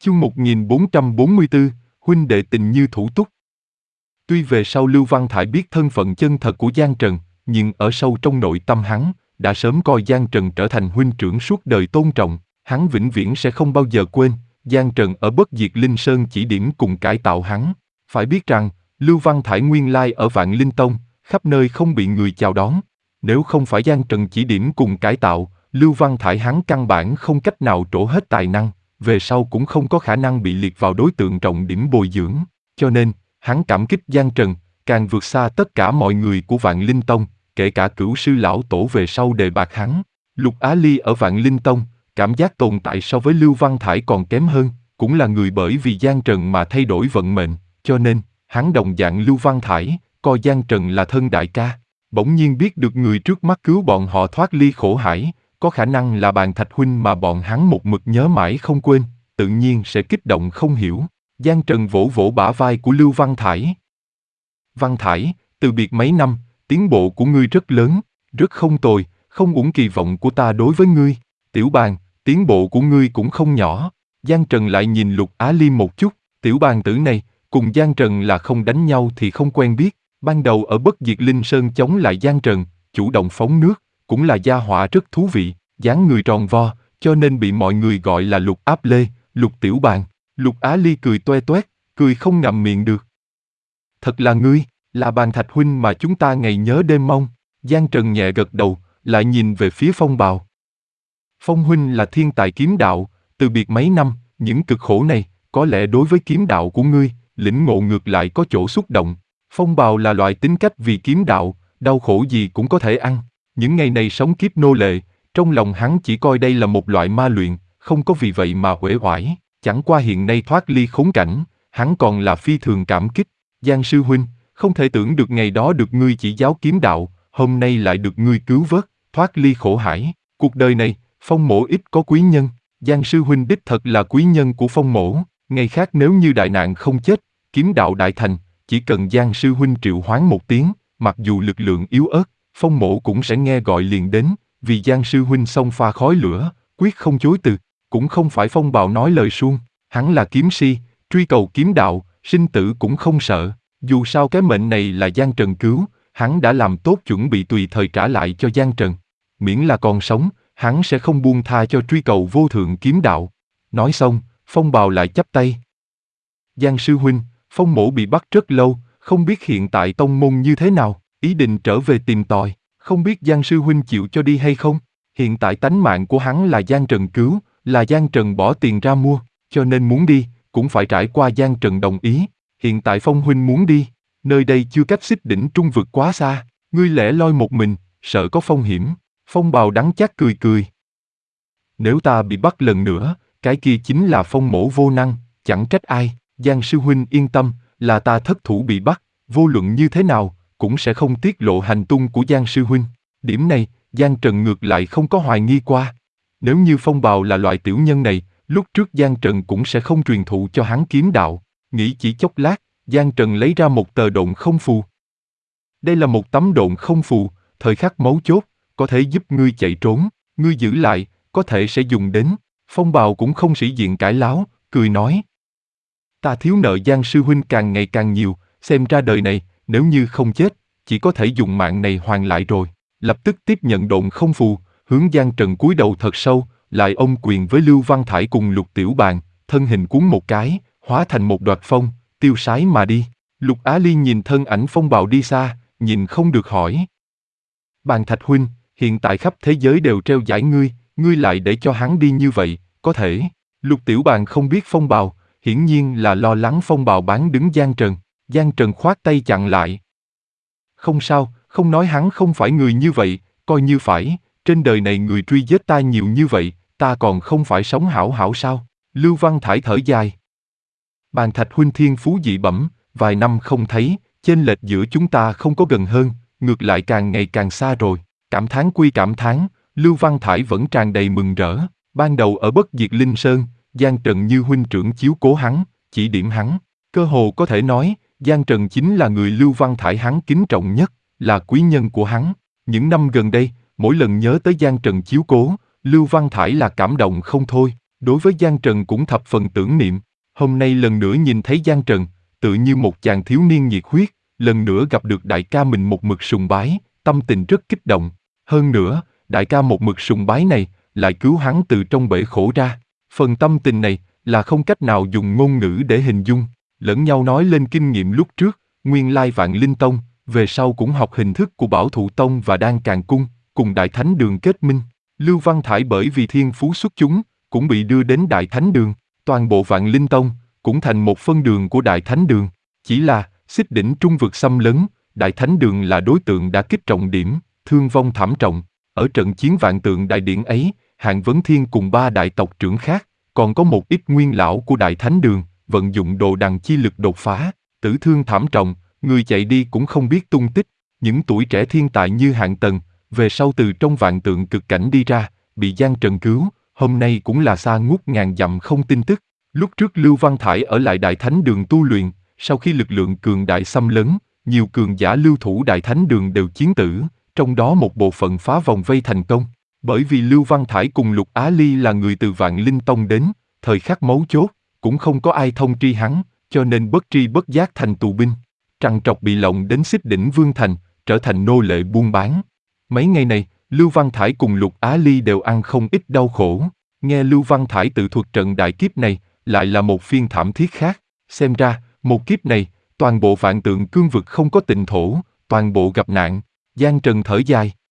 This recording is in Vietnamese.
Chương 1444, huynh đệ tình như thủ túc. Tuy về sau Lưu Văn Thải biết thân phận chân thật của Giang Trần, nhưng ở sâu trong nội tâm hắn, đã sớm coi Giang Trần trở thành huynh trưởng suốt đời tôn trọng. Hắn vĩnh viễn sẽ không bao giờ quên, Giang Trần ở Bất Diệt Linh Sơn chỉ điểm cùng cải tạo hắn. Phải biết rằng, Lưu Văn Thải nguyên lai ở Vạn Linh Tông, khắp nơi không bị người chào đón. Nếu không phải Giang Trần chỉ điểm cùng cải tạo, Lưu Văn Thải hắn căn bản không cách nào trổ hết tài năng, về sau cũng không có khả năng bị liệt vào đối tượng trọng điểm bồi dưỡng. Cho nên, hắn cảm kích Giang Trần, càng vượt xa tất cả mọi người của Vạn Linh Tông, kể cả cửu sư lão tổ về sau đề bạt hắn. Lục Á Ly ở Vạn Linh Tông, cảm giác tồn tại so với Lưu Văn Thải còn kém hơn, cũng là người bởi vì Giang Trần mà thay đổi vận mệnh, cho nên, hắn đồng dạng Lưu Văn Thải, coi Giang Trần là thân đại ca. Bỗng nhiên biết được người trước mắt cứu bọn họ thoát ly khổ hải, có khả năng là Bàn Thạch huynh mà bọn hắn một mực nhớ mãi không quên, tự nhiên sẽ kích động không hiểu. Giang Trần vỗ vỗ bả vai của Lưu Văn Thải. Văn Thải, từ biệt mấy năm, tiến bộ của ngươi rất lớn, rất không tồi, không uổng kỳ vọng của ta đối với ngươi. Tiểu Bàn, tiến bộ của ngươi cũng không nhỏ. Giang Trần lại nhìn Lục Á Ly một chút, tiểu bàn tử này, cùng Giang Trần là không đánh nhau thì không quen biết. Ban đầu ở Bất Diệt Linh Sơn chống lại Giang Trần, chủ động phóng nước, cũng là gia hỏa rất thú vị, dáng người tròn vo, cho nên bị mọi người gọi là Lục Áp Lê, Lục Tiểu Bàn. Lục Á Ly cười toe toét, cười không ngậm miệng được. Thật là ngươi, là Bàn Thạch huynh mà chúng ta ngày nhớ đêm mong. Giang Trần nhẹ gật đầu, lại nhìn về phía Phong Bào. Phong huynh là thiên tài kiếm đạo, từ biệt mấy năm, những cực khổ này, có lẽ đối với kiếm đạo của ngươi, lĩnh ngộ ngược lại có chỗ xúc động. Phong Bào là loại tính cách vì kiếm đạo, đau khổ gì cũng có thể ăn. Những ngày này sống kiếp nô lệ, trong lòng hắn chỉ coi đây là một loại ma luyện, không có vì vậy mà uể oải. Chẳng qua hiện nay thoát ly khốn cảnh, hắn còn là phi thường cảm kích. Giang sư huynh, không thể tưởng được ngày đó được ngươi chỉ giáo kiếm đạo, hôm nay lại được ngươi cứu vớt, thoát ly khổ hải. Cuộc đời này, Phong mỗ ít có quý nhân, Giang sư huynh đích thật là quý nhân của Phong mỗ. Ngày khác nếu như đại nạn không chết, kiếm đạo đại thành, chỉ cần Giang sư huynh triệu hoán một tiếng, mặc dù lực lượng yếu ớt, Phong mỗ cũng sẽ nghe gọi liền đến, vì Giang sư huynh xông pha khói lửa, quyết không chối từ. Cũng không phải Phong Bào nói lời suông, hắn là kiếm si, truy cầu kiếm đạo, sinh tử cũng không sợ. Dù sao cái mệnh này là Giang Trần cứu, hắn đã làm tốt chuẩn bị tùy thời trả lại cho Giang Trần. Miễn là còn sống, hắn sẽ không buông tha cho truy cầu vô thượng kiếm đạo. Nói xong, Phong Bào lại chắp tay. Giang sư huynh, Phong mỗ bị bắt rất lâu, không biết hiện tại tông môn như thế nào, ý định trở về tìm tòi, không biết Giang sư huynh chịu cho đi hay không. Hiện tại tánh mạng của hắn là Giang Trần cứu, là Giang Trần bỏ tiền ra mua, cho nên muốn đi, cũng phải trải qua Giang Trần đồng ý. Hiện tại Phong huynh muốn đi, nơi đây chưa cách Xích Đỉnh Trung vực quá xa, ngươi lẻ loi một mình, sợ có phong hiểm. Phong Bào đắng chát cười cười. Nếu ta bị bắt lần nữa, cái kia chính là Phong mỗ vô năng, chẳng trách ai. Giang sư huynh yên tâm, là ta thất thủ bị bắt, vô luận như thế nào, cũng sẽ không tiết lộ hành tung của Giang sư huynh. Điểm này, Giang Trần ngược lại không có hoài nghi qua. Nếu như Phong Bào là loại tiểu nhân này, lúc trước Giang Trần cũng sẽ không truyền thụ cho hắn kiếm đạo. Nghĩ chỉ chốc lát, Giang Trần lấy ra một tờ độn không phù. Đây là một tấm độn không phù, thời khắc mấu chốt, có thể giúp ngươi chạy trốn, ngươi giữ lại, có thể sẽ dùng đến. Phong Bào cũng không sĩ diện cãi láo, cười nói. Ta thiếu nợ Giang sư huynh càng ngày càng nhiều, xem ra đời này, nếu như không chết, chỉ có thể dùng mạng này hoàn lại rồi. Lập tức tiếp nhận độn không phù, hướng Giang Trần cúi đầu thật sâu, lại ôm quyền với Lưu Văn Thải cùng Lục Tiểu Bàn, thân hình cuốn một cái, hóa thành một đoạt phong, tiêu sái mà đi. Lục Á Ly nhìn thân ảnh Phong Bào đi xa, nhìn không được hỏi. Bàn Thạch huynh, hiện tại khắp thế giới đều treo giải ngươi, ngươi lại để cho hắn đi như vậy, có thể. Lục Tiểu Bàn không biết Phong Bào, hiển nhiên là lo lắng Phong Bào bán đứng Giang Trần. Giang Trần khoát tay chặn lại. Không sao, không nói hắn không phải người như vậy, coi như phải, trên đời này người truy giết ta nhiều như vậy, ta còn không phải sống hảo hảo sao? Lưu Văn Thải thở dài. Bàn Thạch huynh thiên phú dị bẩm, vài năm không thấy, chênh lệch giữa chúng ta không có gần hơn, ngược lại càng ngày càng xa rồi. Cảm thán quy cảm thán, Lưu Văn Thải vẫn tràn đầy mừng rỡ. Ban đầu ở Bất Diệt Linh Sơn, Giang Trần như huynh trưởng chiếu cố hắn, chỉ điểm hắn. Cơ hồ có thể nói, Giang Trần chính là người Lưu Văn Thải hắn kính trọng nhất, là quý nhân của hắn. Những năm gần đây, mỗi lần nhớ tới Giang Trần chiếu cố, Lưu Văn Thải là cảm động không thôi. Đối với Giang Trần cũng thập phần tưởng niệm. Hôm nay lần nữa nhìn thấy Giang Trần, tự như một chàng thiếu niên nhiệt huyết, lần nữa gặp được đại ca mình một mực sùng bái, tâm tình rất kích động. Hơn nữa, đại ca một mực sùng bái này, lại cứu hắn từ trong bể khổ ra. Phần tâm tình này, là không cách nào dùng ngôn ngữ để hình dung. Lẫn nhau nói lên kinh nghiệm lúc trước, nguyên lai Vạn Linh Tông, về sau cũng học hình thức của Bảo Thụ Tông và Đan Càn Cung, cùng Đại Thánh Đường kết minh. Lưu Văn Thải bởi vì thiên phú xuất chúng, cũng bị đưa đến Đại Thánh Đường. Toàn bộ Vạn Linh Tông, cũng thành một phân đường của Đại Thánh Đường. Chỉ là, xích đỉnh trung vực xâm lấn, Đại Thánh Đường là đối tượng đã kích trọng điểm, thương vong thảm trọng. Ở trận chiến Vạn Tượng Đại Điển ấy, Hạng Vấn Thiên cùng 3 đại tộc trưởng khác, còn có một ít nguyên lão của Đại Thánh Đường, vận dụng đồ đằng chi lực đột phá, tử thương thảm trọng, người chạy đi cũng không biết tung tích. Những tuổi trẻ thiên tài như Hạng Tần, về sau từ trong vạn tượng cực cảnh đi ra, bị Giang Trần cứu, hôm nay cũng là xa ngút ngàn dặm không tin tức. Lúc trước Lưu Văn Thải ở lại Đại Thánh Đường tu luyện, sau khi lực lượng cường đại xâm lấn, nhiều cường giả lưu thủ Đại Thánh Đường đều chiến tử, trong đó một bộ phận phá vòng vây thành công. Bởi vì Lưu Văn Thải cùng Lục Á Ly là người từ Vạn Linh Tông đến, thời khắc mấu chốt, cũng không có ai thông tri hắn, cho nên bất tri bất giác thành tù binh. Trằn trọc bị lộng đến Xích Đỉnh Vương Thành, trở thành nô lệ buôn bán. Mấy ngày này, Lưu Văn Thải cùng Lục Á Ly đều ăn không ít đau khổ. Nghe Lưu Văn Thải tự thuật trận đại kiếp này, lại là một phiên thảm thiết khác. Xem ra, một kiếp này, toàn bộ vạn tượng cương vực không có tịnh thổ, toàn bộ gặp nạn. Giang Trần thở dài.